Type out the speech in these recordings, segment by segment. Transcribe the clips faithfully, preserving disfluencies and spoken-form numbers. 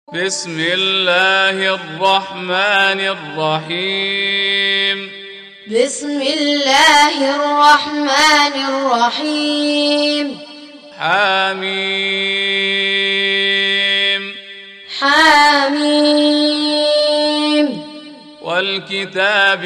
بسم الله الرحمن الرحيم بسم الله الرحمن الرحيم حميم حميم والكتاب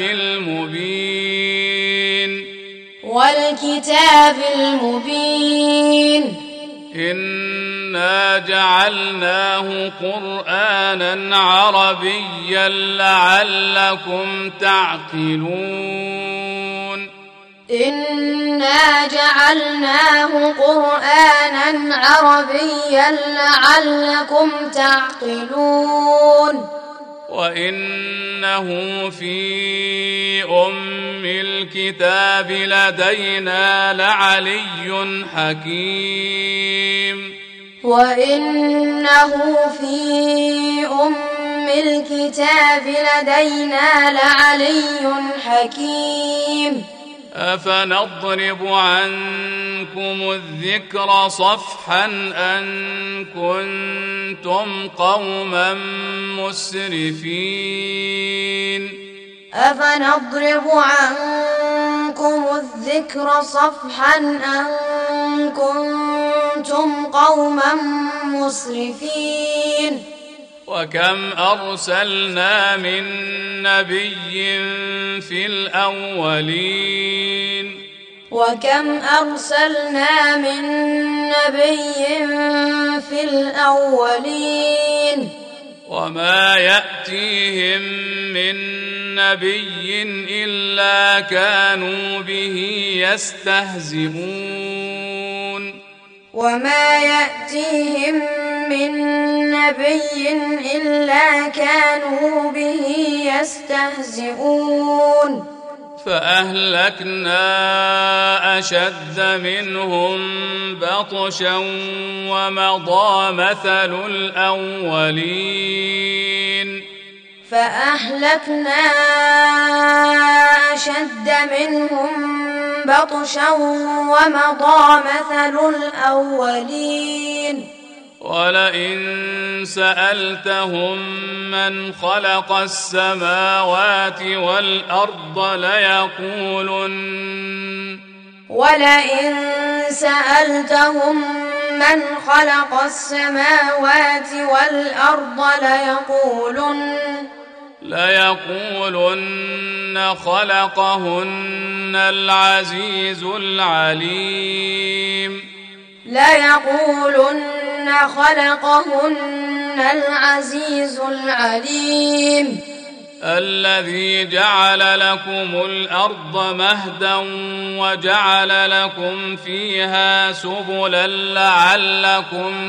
المبين والكتاب المبين إنا جعلناه قرآنا عربيا لعلكم تعقلون إنا جعلناه قرآنا عربيا لعلكم تعقلون وإنه في أم الكتاب لدينا لعلي حكيم وإنه في أم الكتاب لدينا لعلي حكيم أفنضرب عنكم الذكر صفحا أن كنتم قوما مسرفين أفنضرب عنكم الذكر صفحا أن كنتم قوما مسرفين وكم أرسلنا من نبي في الأولين وكم أرسلنا من نبي في الأولين وما يأتيهم من نبي إلا كانوا به يستهزئون وما يأتيهم من نبي إلا كانوا به يستهزئون فأهلكنا أشد منهم بطشا ومضى مثل الأولين فأهلكنا أشد منهم بطشا ومضى مثل الأولين ولئن سألتهم من خلق السماوات والأرض ليقولن ولئن سألتهم من خلق السماوات والأرض ليقولن ليقولن خلقهن العزيز العليم ليقولن خلقهن العزيز العليم الذي جعل لكم الأرض مهدا وجعل لكم فيها سبلا لعلكم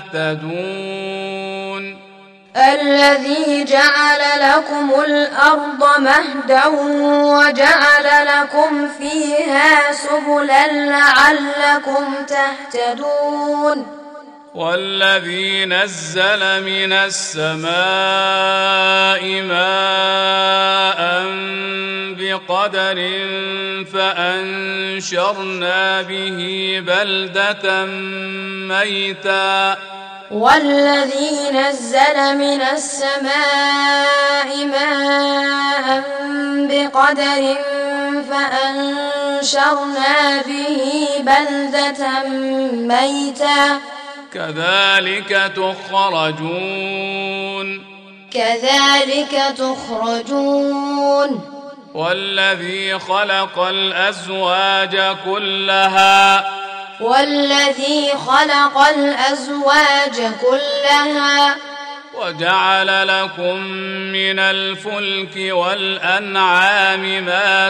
تهتدون الذي جعل لكم الأرض مهدا وجعل لكم فيها سبلا لعلكم تهتدون والذي نزل من السماء ماء بقدر فأنشرنا به بلدة ميتا والذي نزل من السماء ماء بقدر فأنشرنا به بلدة ميتا كذلك تخرجون كذلك تخرجون والذي خلق الأزواج كلها والذي خلق الأزواج كلها وجعل لكم من الفلك والأنعام ما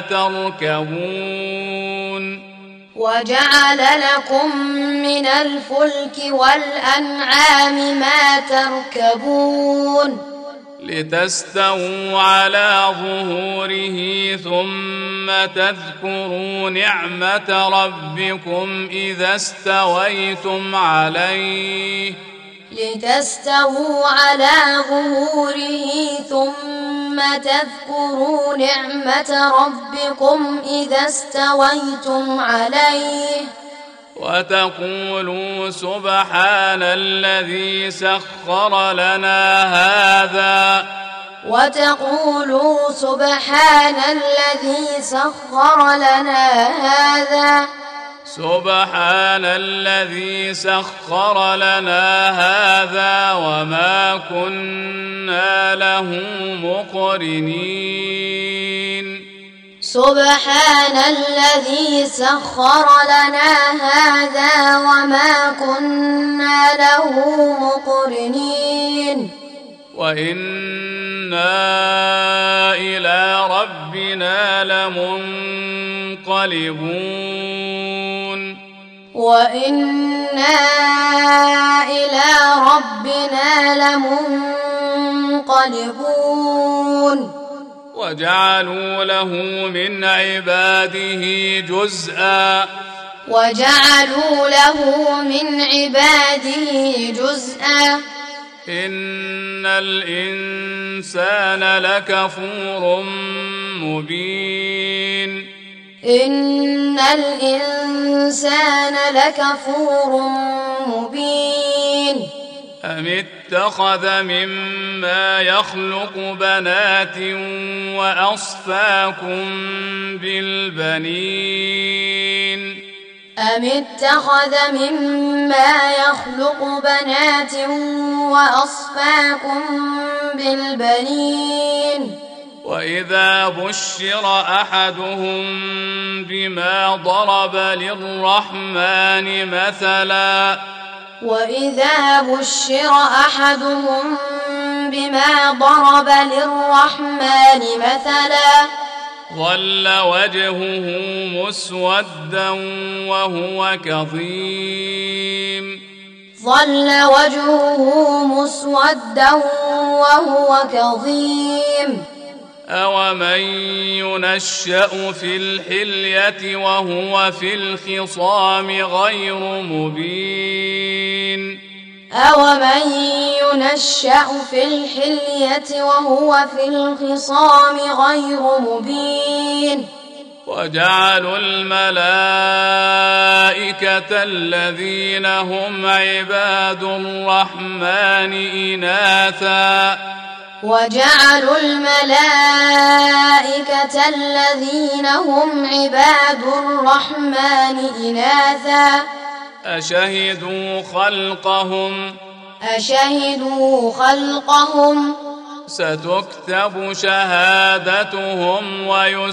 تركبون وجعل لكم من الفلك والأنعام ما تركبون لتستووا على ظهوره ثم تذكروا نعمة ربكم إذا استويتم عليه لتستووا على ظهوره ثم تذكروا نعمة ربكم إذا استويتم عليه وتقولوا سبحان الذي سخر لنا هذا وتقولوا سبحان الذي سخر لنا هذا سبحان الذي سخر لنا هذا وما كنا له مقرنين سبحان الذي سخر لنا هذا وما كنا له مقرنين وإنا إلى ربنا لمنقلبون وإنا إلى ربنا لمنقلبون وجعلوا له من عباده جزءا وجعلوا له من عباده جزءا إن الإنسان لكفور مبين إن الإنسان لكفور مبين أم اتخذ مما يخلق بنات وأصفاكم بالبنين أم اتخذ مما يخلق بنات وأصفاكم بالبنين وإذا بشر أحدهم بما ضرب للرحمن مثلا وإذا بشر أحدهم بما ضرب للرحمن مثلا ظل وجهه مسودا وهو كظيم ظل وجهه مسودا وهو كظيم أومن ينشأ في الحلية وهو في الخصام غير مبين أومن ينشأ في الحلية وهو في الخصام غير مبين وجعلوا الملائكة الذين هم عباد الرحمن إناثا وجعلوا الملائكة الذين هم عباد الرحمن إناثا أشهدوا خلقهم أشهدوا خلقهم ستكتب شهادتهم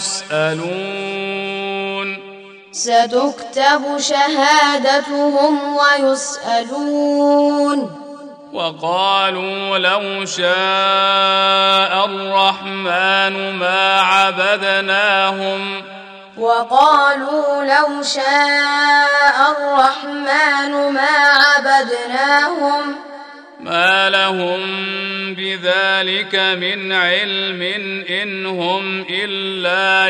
ويسألون ستكتب شهادتهم ويسألون وقالوا لو شاء الرحمن ما عبدناهم وقالوا لو شاء الرحمن ما عبدناهم ما لهم بذلك من علم إن هم إلا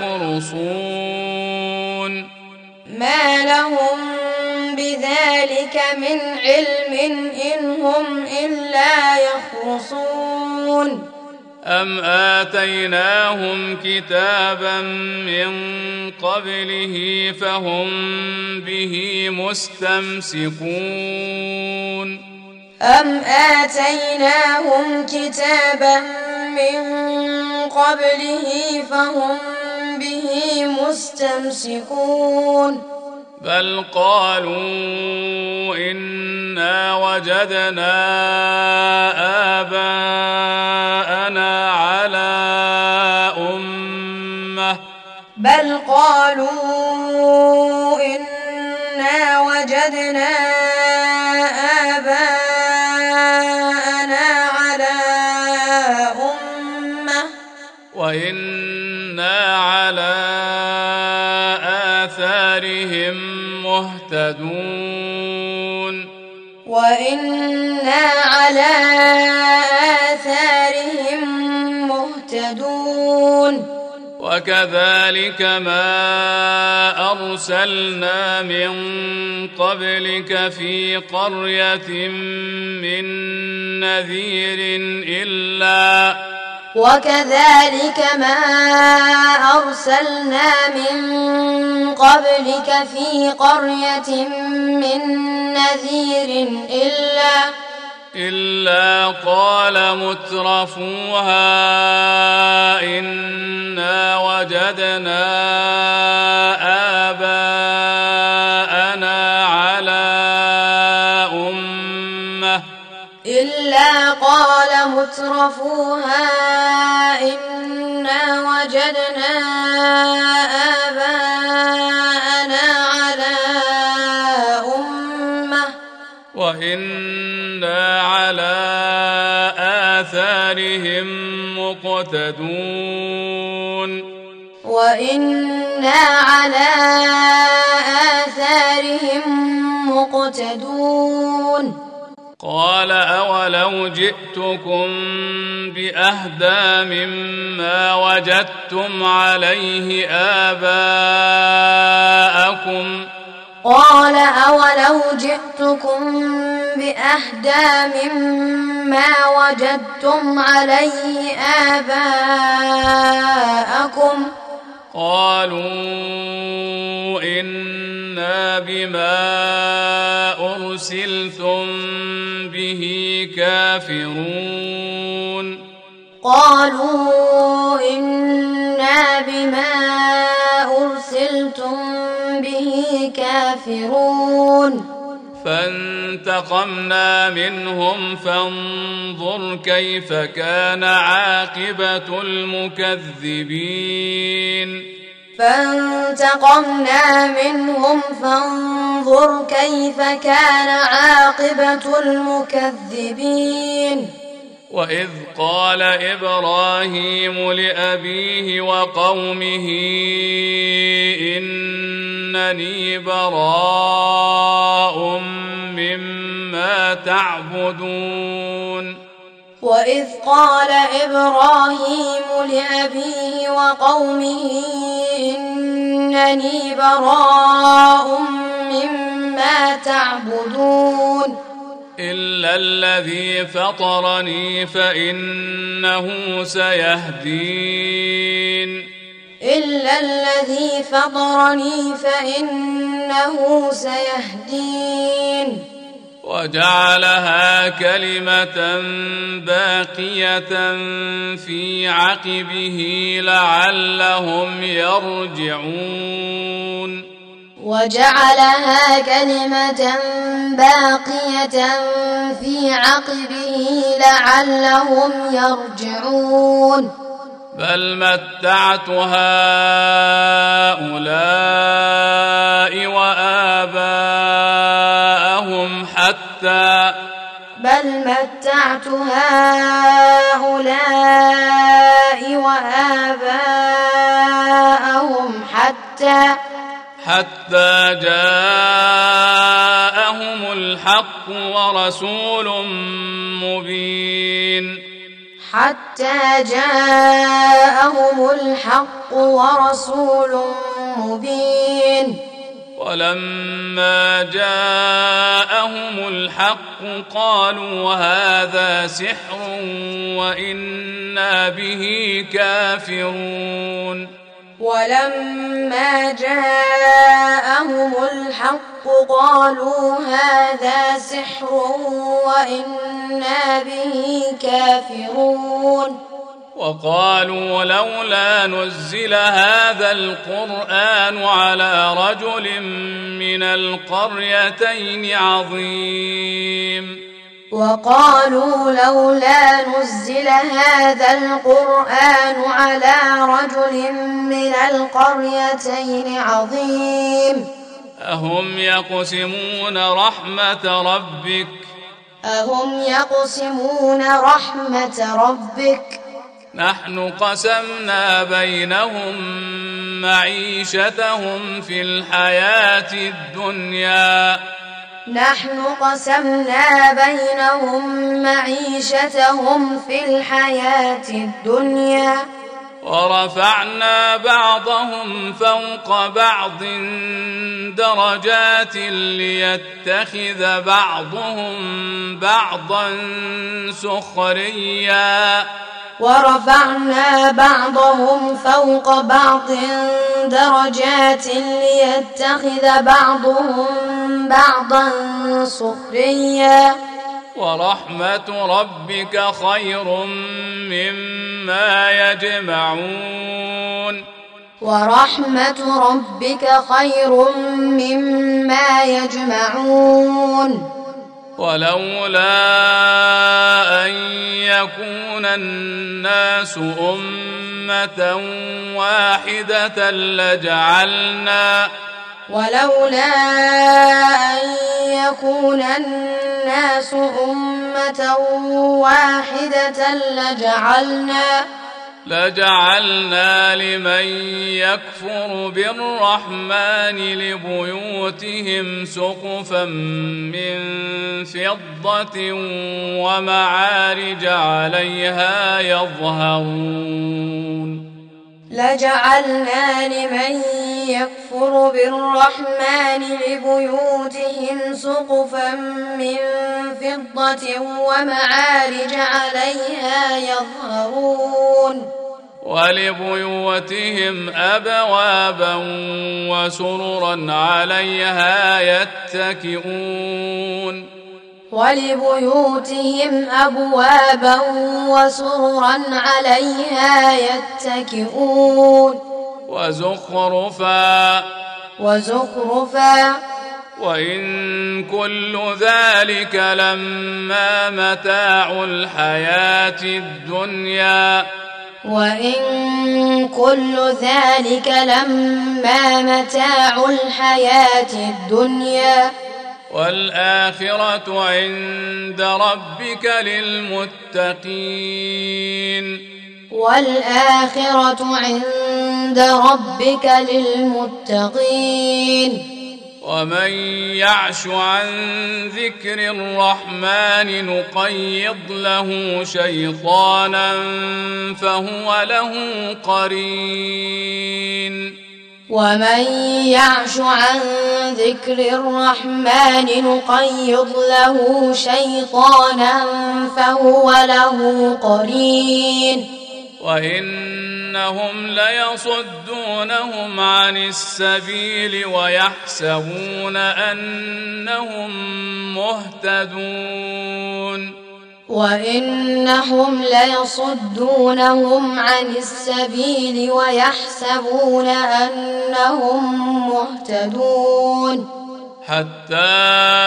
يخرصون ما لهم بذلك من علم إن هم إلا يخرصون أم آتيناهم كتابا من قبله فهم به مستمسكون أم آتيناهم كتابا من قبله فهم به مستمسكون بل قالوا إنا وجدنا آباءنا على أمة بل قالوا إنا وجدنا آباءنا على أمة وإنا على آثارهم مهتدون وإنا على آثارهم مهتدون وكذلك ما أرسلنا من قبلك في قرية من نذير إلا وكذلك ما أرسلنا من قبلك في قرية من نذير إلا إلا قال مترفوها إنا وجدنا آباءنا على أمة إلا قال مترفوها إنا وجدنا آباءنا على أمة وإنا على آثارهم مقتدون وإنا على آثارهم مقتدون قال أولو جئتكم بأهدى مما وجدتم عليه آباءكم قال أولو جئتكم بأهدى مما وجدتم عليه آباءكم قالوا إنا بما أرسلتم به كافرون قالوا إنا بما أرسلتم به كافرون فانتقمنا منهم فانظر كيف كان عاقبة المكذبين فانتقمنا منهم فانظر كيف كان عاقبة المكذبين وإذ قال إبراهيم لأبيه وقومه إنني براء مما تعبدون وإذ قال إبراهيم لأبيه وقومه إنني براء مما تعبدون إلا الذي فطرني فإنه سيهدين إلا الذي فطرني فإنه سيهدين وجعلها كلمة باقية في عقبه لعلهم يرجعون وجعلها كلمة باقية في عقبه لعلهم يرجعون بل متعت هؤلاء وآباءهم حتى بل متعت هؤلاء وآباءهم حتى حتى جاءهم الحق ورسول مبين حتى جاءهم الحق ورسول مبين ولما جاءهم الحق قالوا هذا سحر وإنا به كافرون ولما جاءهم الحق قالوا هذا سحر وإنا به كافرون وقالوا لولا نزل هذا القرآن على رجل من القريتين عظيم وقالوا لولا نزل هذا القرآن على رجل من القريتين عظيم أهم يقسمون رحمة ربك أهم يقسمون رحمة ربك نحن قسمنا بينهم معيشتهم في الحياة الدنيا نحن قسمنا بينهم معيشتهم في الحياة الدنيا ورفعنا بعضهم فوق بعض درجات ليتخذ بعضهم بعضا سخريا ورفعنا بعضهم فوق بعض درجات ليتخذ بعضهم بعضا سخريا ورحمة ربك خير مما يجمعون ورحمة ربك خير مما يجمعون ولولا أن يكون الناس أمة واحدة لجعلنا ولولا أن يكون الناس أمة واحدة لجعلنا لجعلنا لمن يكفر بالرحمن لبيوتهم سقفا من فضة ومعارج عليها يظهرون لجعلنا لمن يكفر بالرحمن لبيوتهم سقفا من فضة ومعارج عليها يظهرون ولبيوتهم أبوابا وسررا عليها يتكئون ولبيوتهم أبوابا وسررا عليها يتكئون وزخرفا وزخرفا وإن كل ذلك لما متاع الحياة الدنيا وإن كل ذلك لما متاع الحياة الدنيا والآخرة عند ربك للمتقين والآخرة عند ربك للمتقين ومن يعش عن ذكر الرحمن نقيض له شيطانا فهو له قرين ومن يعش عن ذكر الرحمن نقيض له شيطانا فهو له قرين وإنهم ليصدونهم عن السبيل ويحسبون أنهم مهتدون وإنهم ليصدونهم عن السبيل ويحسبون أنهم مهتدون حتى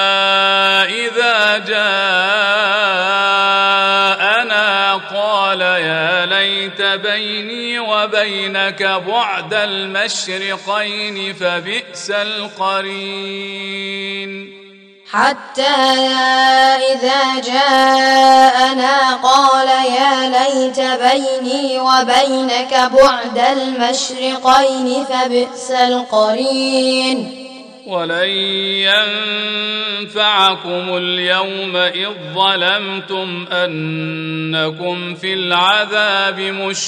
إذا جاءنا قال يا ليت بيني وبينك بعد المشرقين فبئس القرين حتى إذا جاءنا قال يا ليت بيني وبينك بعد المشرقين فبئس القرين ولن ينفعكم اليوم إذ ظلمتم أنكم في العذاب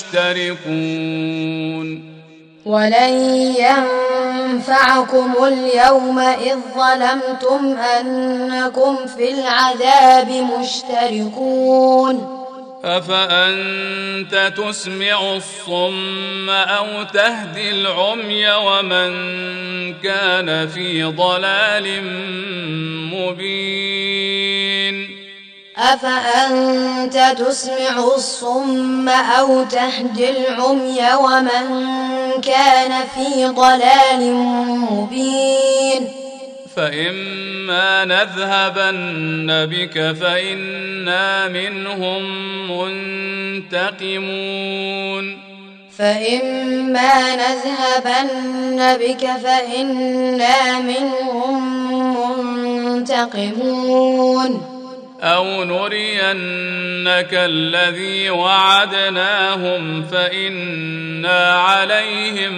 مشتركون ولن ينفعكم اليوم إذ ظلمتم أنكم في العذاب مشتركون أفأنت تسمع الصم أو تهدي العمي ومن كان في ضلال مبين أفأنت تسمع الصم أو تهدي العمي ومن كان في ضلال مبين فإما نذهبن بك فإنا منهم منتقمون فإما نذهبن بك فإنا منهم منتقمون أو نرينك الذي وعدناهم فإنا عليهم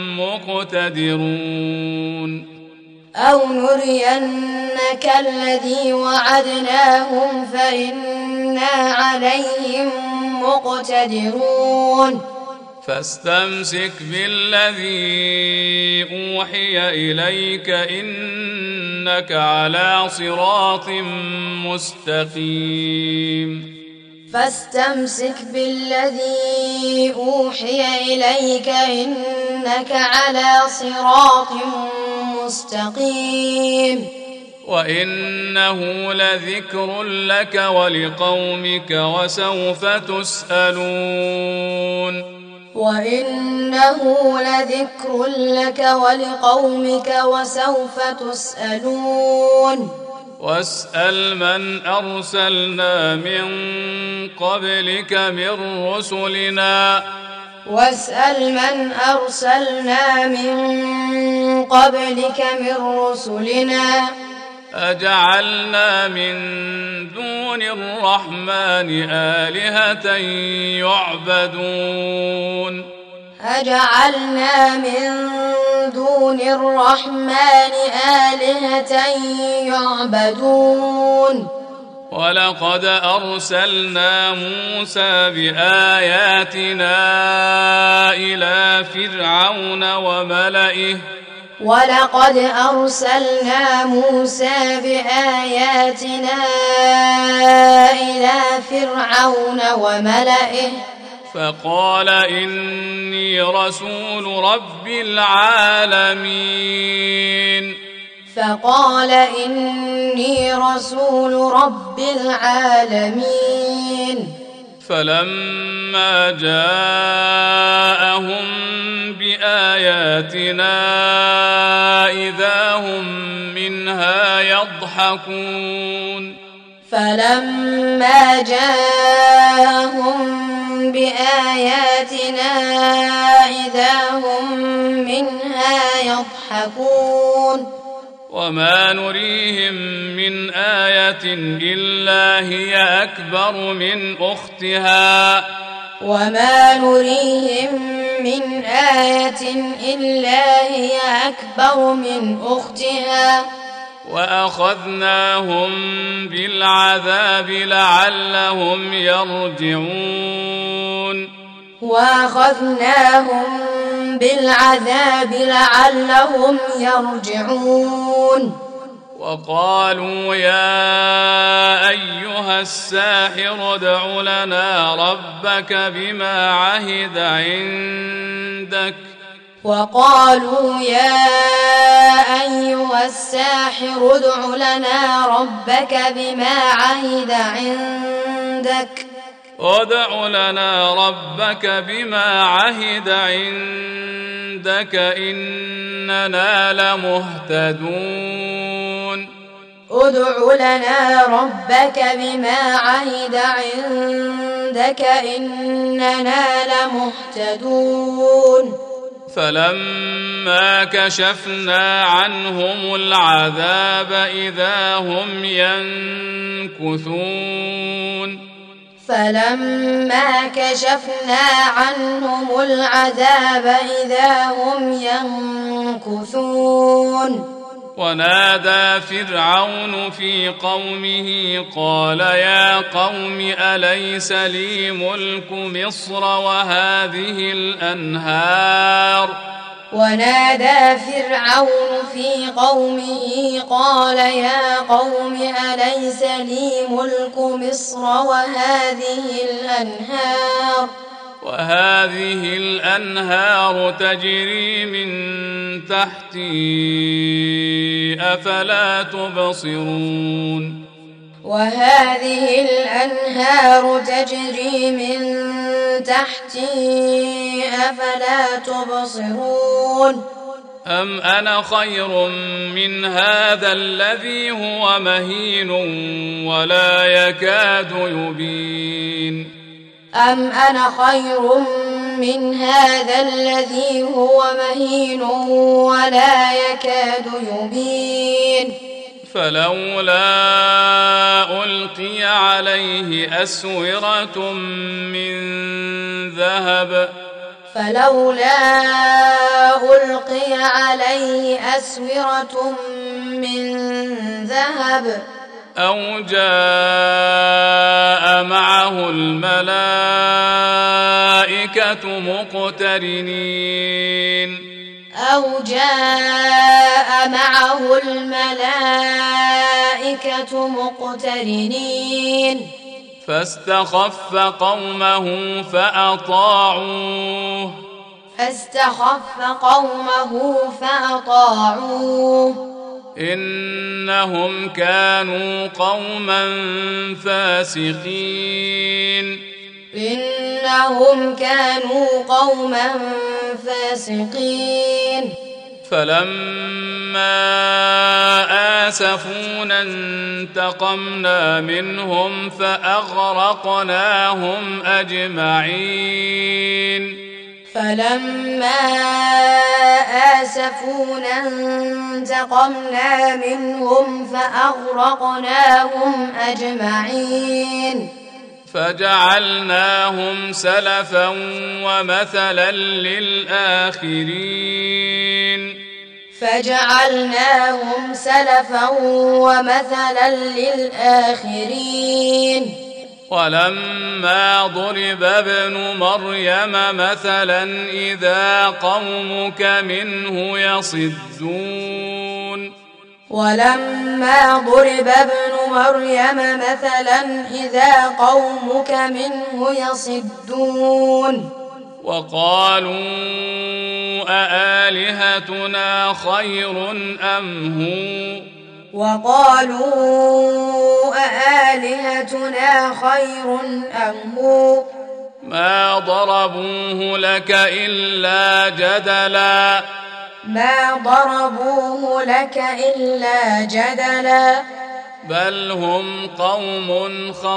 مقتدرون أو نرينك الذي وعدناهم فإنا عليهم مقتدرون فاستمسك بالذي أوحي إليك إنك على صراط مستقيم فاستمسك بالذي أوحي إليك إنك على صراط مستقيم وإنه لذكر لك ولقومك وسوف تسألون وإنه لذكر لك ولقومك وسوف تسألون واسأل من أرسلنا من قبلك من رسلنا واسأل من أرسلنا من قبلك من رسلنا أجعلنا من دون الرحمن آلهة يعبدون أجعلنا من دون الرحمن آلهة يعبدون ولقد أرسلنا موسى بآياتنا إلى فرعون وملئه ولقد أرسلنا موسى بآياتنا إلى فرعون وملئه فقال إني رسول رب العالمين فقال إني رسول رب العالمين فلما جاءهم بآياتنا إذا هم منها يضحكون فلما جاءهم بآياتنا إذا هم منها يضحكون وما نريهم من آية إلا هي أكبر من أختها وما نريهم من آية إلا هي أكبر من أختها وأخذناهم بالعذاب لعلهم يرجعون وأخذناهم بالعذاب لعلهم يرجعون وقالوا يا أيها الساحر ادع لنا ربك بما عهد عندك وقالوا يا أيها الساحر ادع لنا ربك بما عهد عندك ادع لنا ربك بما عهد عندك إننا لمهتدون ادع لنا ربك بما عهد عندك إننا لمهتدون فلما كشفنا عنهم العذاب إذا هم ينكثون فلما كشفنا عنهم العذاب إذا هم ينكثون ونادى فرعون في قومه قال يا قوم أليس لي ملك مصر وهذه الأنهار ونادى فرعون في قومه قال يا قوم أليس لي ملك مصر وهذه الأنهار وهذه الأنهار تجري من تحتي أفلا تبصرون وهذه الأنهار تجري من تحتي أفلا تبصرون أم أنا خير من هذا الذي هو مهين ولا يكاد يبين أم أنا خير من هذا الذي هو مهين ولا يكاد يبين فلولا ألقي عليه أسورة من ذهب فلولا ألقي عليه أسورة من ذهب أو جاء معه الملائكة مقترنين أو جاء معه الملائكة مقترنين فاستخف قومه فأطاعوه فاستخف قومه فأطاعوه إنهم كانوا قوما فاسقين إنهم كانوا قوما فاسقين فلما آسفونا انتقمنا منهم فأغرقناهم أجمعين فلما آسفونا انتقمنا منهم فأغرقناهم أجمعين فجعلناهم سلفا ومثلا للآخرين فجعلناهم سلفا ومثلا للآخرين ولما ضرب ابن مريم مثلا إذا قومك منه يصدون ولما ضرب ابن مريم مثلا إذا قومك منه يصدون وقالوا أآلهتنا خير أم هو وقالوا أآلهتنا خير أم هو ما ضربوه لك إلا جدلا ما ضربوه لك إلا جدلا بل هم قوم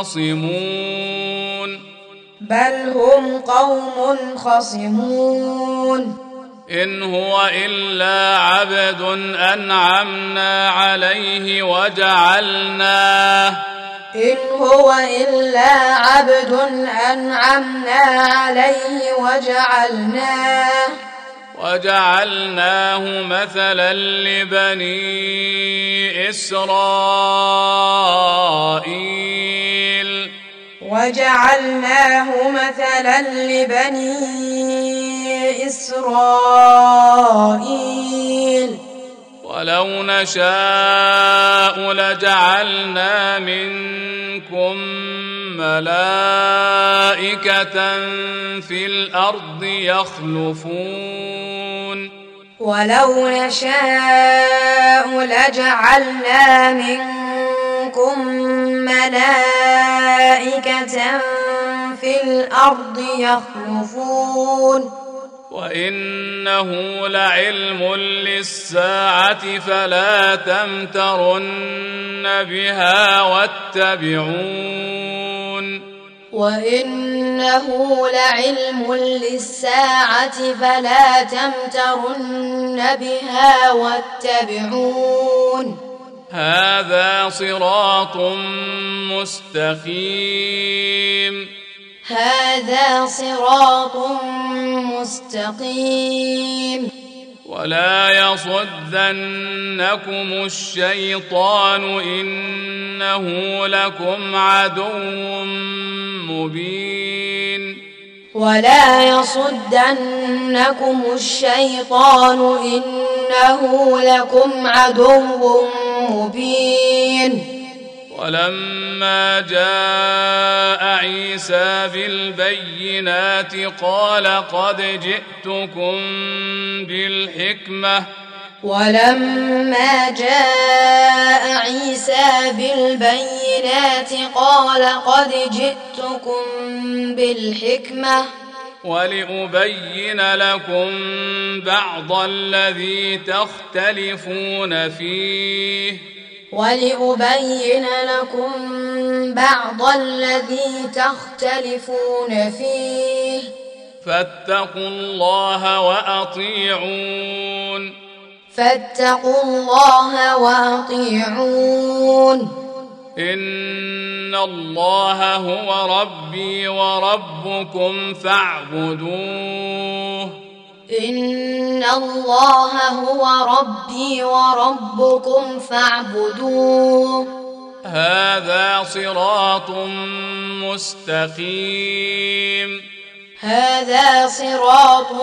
خصمون بل هم قوم خصمون إن هو إلا عبد أنعمنا عليه وجعلناه إن هو إلا عبد أنعمنا عليه وجعلناه وجعلناه مثلا لبني إسرائيل وجعلناه مثلا لبني إسرائيل ولو نشاء لجعلنا منكم ملائكة في الأرض يخلفون ولو نشاء لجعلنا منكم ملائكة في الأرض يخلفون وإنه لعلم للساعة فلا تمترن بها واتبعون وإنه لعلم للساعة فلا تمترن بها واتبعون هذا صراط مستقيم هذا صراط مستقيم ولا يصدنكم الشيطان إنه لكم عدو مبين ولا يصدنكم الشيطان إنه لكم عدو مبين ولما جاء عيسى بالبينات قال قد جئتكم بالحكمة ولما جاء عيسى بالبينات قال قد جئتكم بالحكمة ولأبين لكم بعض الذي تختلفون فيه ولأبين لكم بعض الذي تختلفون فيه فاتقوا الله وأطيعون فاتقوا الله وأطيعون إن الله هو ربي وربكم فاعبدوه إن الله هو ربي وربكم فاعبدوه هذا صراط مستقيم هذا صراط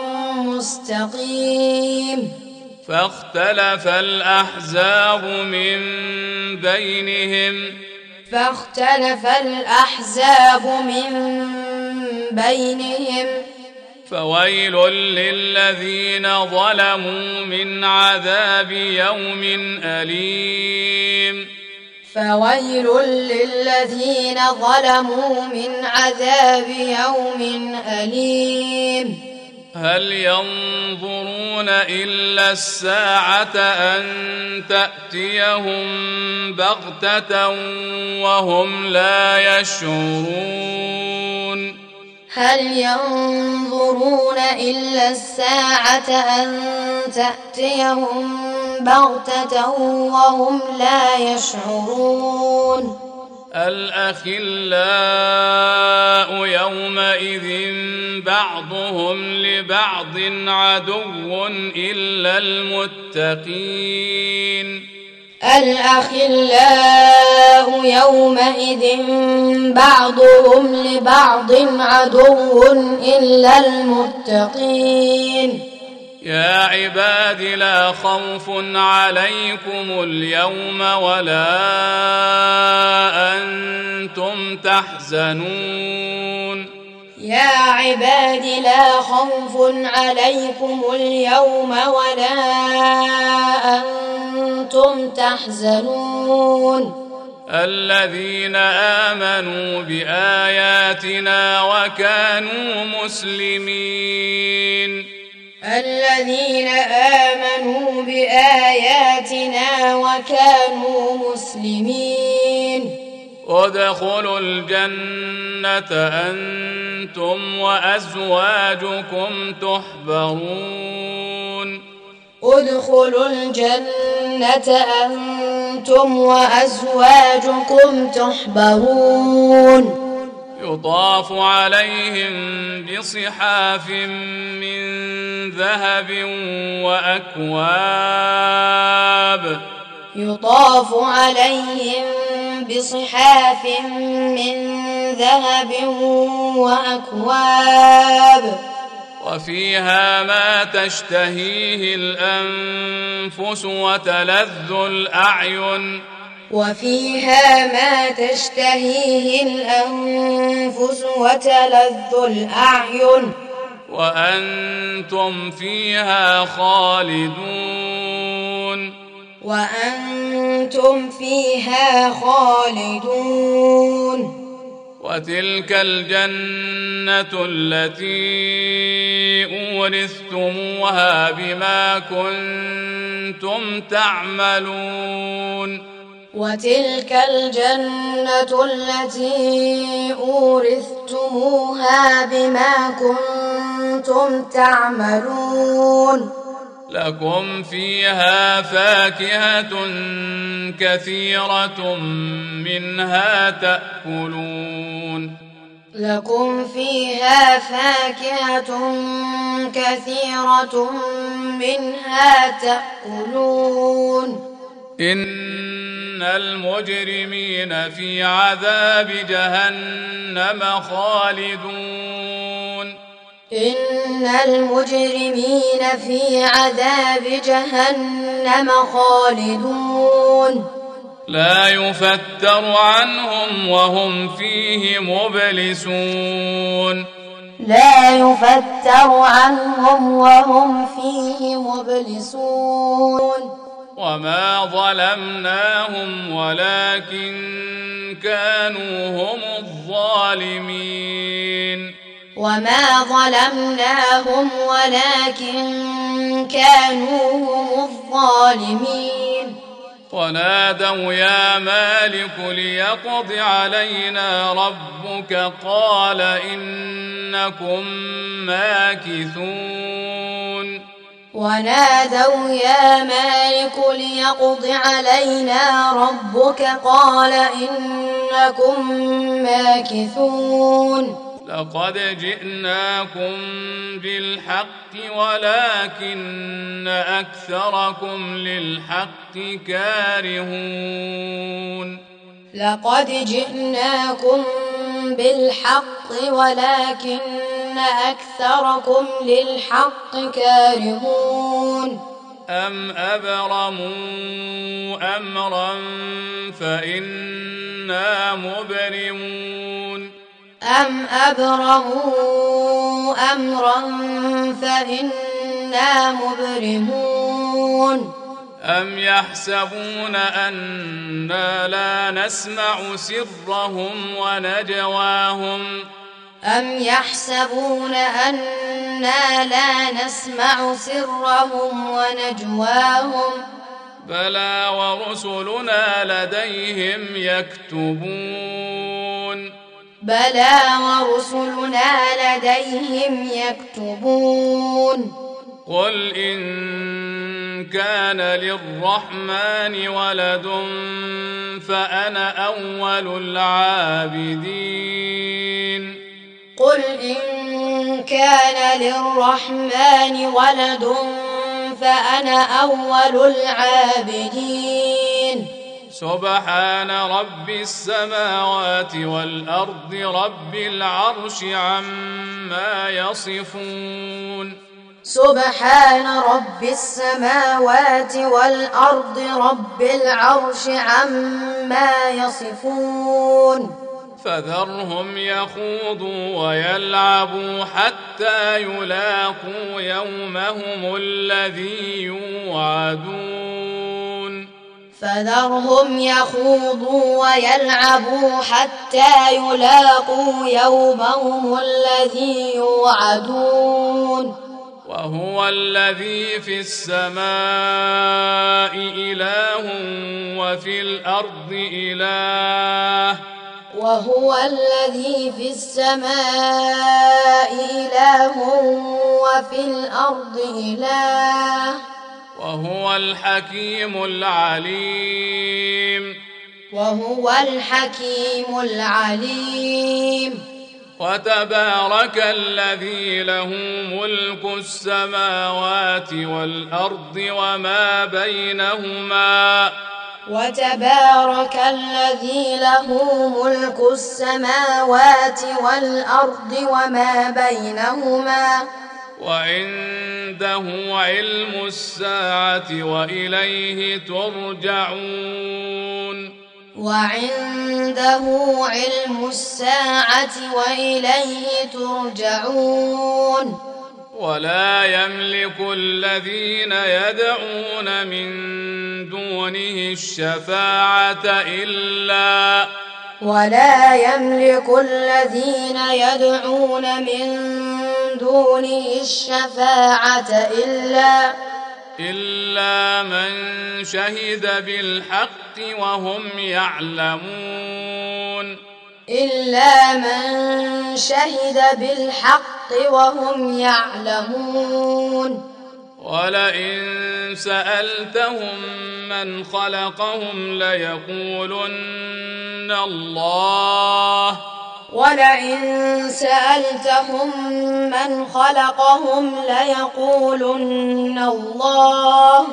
مستقيم فاختلف الأحزاب من بينهم فاختلف الأحزاب من بينهم فويل للذين ظلموا من عذاب يوم أليم فويل للذين ظلموا من عذاب يوم أليم هل ينظرون إلا الساعة أن تأتيهم بغتة وهم لا يشعرون هل ينظرون إلا الساعة أن تأتيهم بغتة وهم لا يشعرون الأخلاء يومئذ بعضهم لبعض عدو إلا المتقين الأخلاء يومئذ بعضهم لبعض عدو إلا المتقين يا عباد لا خوف عليكم اليوم ولا أنتم تحزنون يا عباد لا خوف عليكم اليوم ولا أنتم تحزنون الذين آمنوا بآياتنا وكانوا مسلمين الذين آمنوا بآياتنا وكانوا مسلمين ادخلوا الجنة أنتم وأزواجكم تحبرون ادخلوا الجنة أنتم وأزواجكم تحبرون يطاف عليهم بصحاف من ذهب وأكواب يطاف عليهم بصحاف من ذهب وأكواب وفيها ما تشتهيه الأنفس وتلذ الأعين وفيها ما تشتهيه الأنفس وتلذ الأعين وأنتم فيها خالدون وأنتم فيها خالدون وتلك الجنة التي أورثتموها بما كنتم تعملون وتلك الجنة التي أورثتموها بما كنتم تعملون لكم فيها فاكهة كثيرة منها تأكلون لكم فيها فاكهة كثيرة منها تأكلون إن المجرمين في عذاب جهنم خالدون إن المجرمين في عذاب جهنم خالدون لا يفتر عنهم وهم فيه مبلسون لا يفتر عنهم وهم فيه مبلسون وما ظلمناهم ولكن كانوا هم الظالمين وما ظلمناهم ولكن كانوا هم الظالمين ونادوا يا مالك ليقض علينا ربك قال إنكم ماكثون ونادوا يا مالك ليقض علينا ربك قال إنكم ماكثون لقد جئناكم بالحق ولكن أكثركم للحق كارهون لقد جئناكم بالحق ولكن أكثركم للحق كارهون أم أبرموا أمرا فإنا مبرمون أم أبرموا أمرا فإنا مبرمون أم يحسبون أنا لا نسمع سرهم ونجواهم أم يحسبون أنا لا نسمع سرهم ونجواهم بلى ورسلنا لديهم يكتبون بلى ورسلنا لديهم يكتبون قل إن كان للرحمن ولد فأنا أول العابدين قل إن كان للرحمن ولد فأنا أول العابدين سبحان رب السماوات والأرض رب العرش عما يصفون سبحان رب السماوات والأرض رب العرش عما يصفون فذرهم يخوضوا ويلعبوا حتى يلاقوا يومهم الذي يوعدون فذرهم يخوضوا ويلعبوا حتى يلاقوا يومهم الذي يوعدون وهو الذي في السماء إله وفي الأرض إله وهو الذي في السماء إله وفي الأرض إله وهو الحكيم العليم وهو الحكيم العليم وتبارك الذي له ملك السماوات والأرض وما بينهما وتبارك الذي له ملك السماوات والأرض وما بينهما وعنده علم الساعة وإليه ترجعون وعنده علم الساعة وإليه ترجعون ولا يملك الذين يدعون من دونه الشفاعة إلا ولا يملك الذين يدعون من دونه الشفاعة إلا إلا من شهد بالحق وهم يعلمون إلا من شهد بالحق وهم يعلمون ولئن سألتهم من خلقهم ليقولن الله ولئن سألتهم من خلقهم ليقولن الله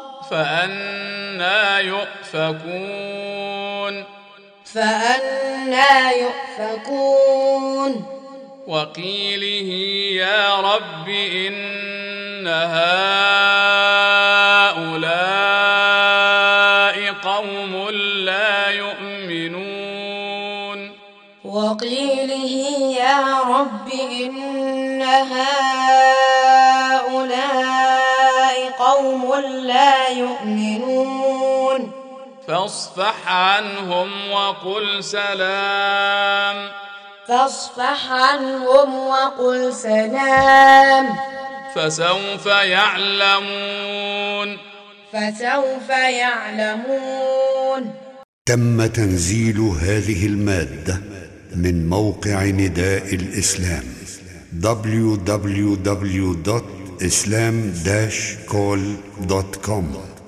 فأنى يؤفكون فأنى يؤفكون وقيله يا رب إن هؤلاء قوم لا يؤمنون وقيله يا رب إن هؤلاء قوم لا يؤمنون فاصفح عنهم وقل سلام فاصفح عنهم وقل سلام فسوف يعلمون فسوف يعلمون. تم تنزيل هذه المادة من موقع نداء الإسلام دبليو دبليو دبليو دوت إسلام داش كول دوت كوم.